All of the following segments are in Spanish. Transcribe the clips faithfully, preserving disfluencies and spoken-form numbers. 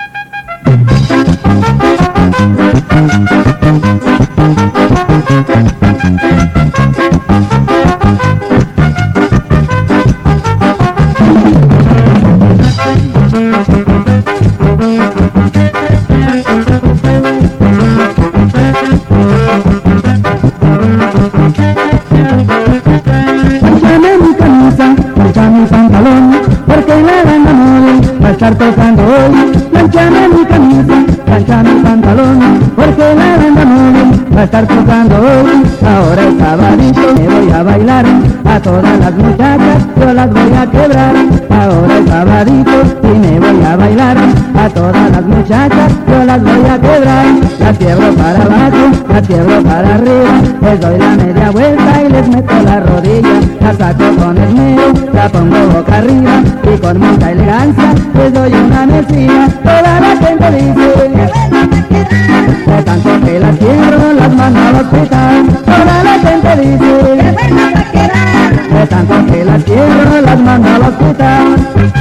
Estar tocando hoy, planchame mi camisa, planchame mi pantalón, porque la banda móvil va a estar tocando hoy. Ahora es sabadito, me voy a bailar, a todas las muchachas yo las voy a quebrar. Ahora es sabadito y me voy a bailar, a todas las muchachas yo las voy a quebrar. Las quiebro para abajo, las quiebro para arriba, les doy la media vuelta y les meto la rodilla. La saco con esmero, la pongo boca arriba y con mucha elegancia les doy una mesilla. Toda la gente dice de tanto que las quiero las mando al hospital. Toda la gente dice de tanto que las quiero las mando al hospital.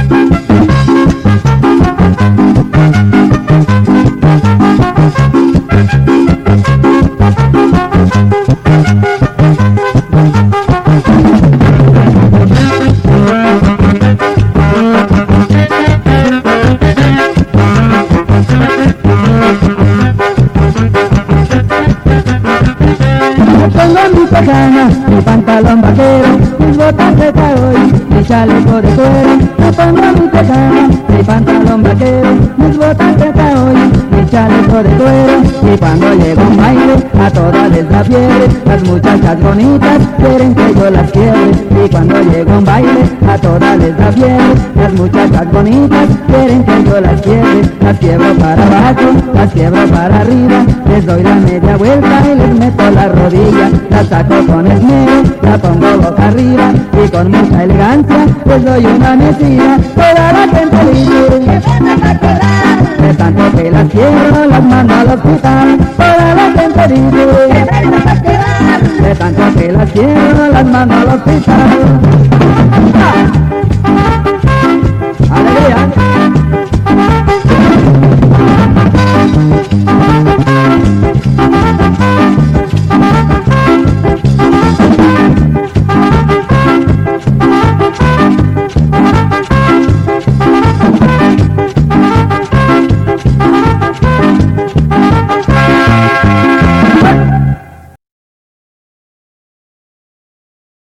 Mi pantalón vaquero, mis botas de caoy, mi chaleco de cuero. Me pongo mi tejana, mi pantalón vaquero, mis botas de caoy, mi chaleco de cuero. Y cuando llega un baile, a todas les da fiebre. Las muchachas bonitas quieren que yo las quiebre. Y cuando llega un baile, a todas les da fiebre. Las muchachas bonitas quieren que yo las quiebre. Las quiebro para abajo, las quiebro para arriba, les doy la media vuelta y les meto la rodilla. Las saco con esmero, la pongo boca arriba y con mucha elegancia les doy una mesilla. Toda la gente dice de tanto que las quiero las mando al hospital. Toda la gente dice de tanto que las quiero las mando al hospital.